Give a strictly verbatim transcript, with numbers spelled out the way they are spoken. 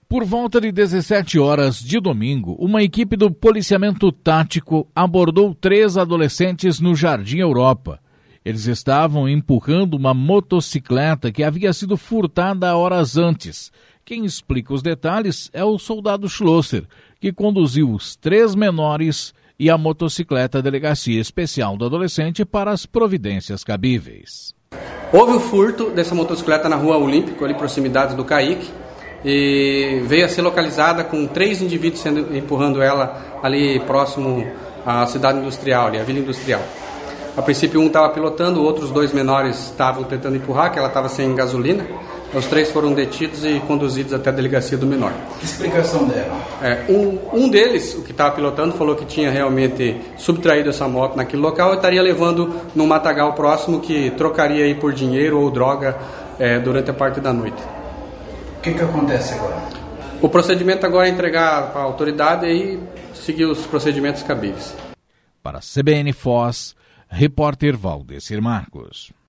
Por volta de dezessete horas de domingo, uma equipe do policiamento tático abordou três adolescentes no Jardim Europa. Eles estavam empurrando uma motocicleta que havia sido furtada horas antes. Quem explica os detalhes é o soldado Schlosser, que conduziu os três menores e a motocicleta à Delegacia Especial do Adolescente para as providências cabíveis. Houve o furto dessa motocicleta na Rua Olímpico, ali proximidades do Caique, e veio a ser localizada com três indivíduos sendo, empurrando ela ali próximo à cidade industrial, ali, a Vila Industrial. A princípio um estava pilotando, outros dois menores estavam tentando empurrar, que ela estava sem gasolina. Os três foram detidos e conduzidos até a delegacia do menor. Que explicação deram? É, um, um deles, o que estava pilotando, falou que tinha realmente subtraído essa moto naquele local e estaria levando num matagal próximo que trocaria aí por dinheiro ou droga é, durante a parte da noite. O que, que acontece agora? O procedimento agora é entregar para a autoridade e seguir os procedimentos cabíveis. Para a C B N Foz, repórter Valdecir Marcos.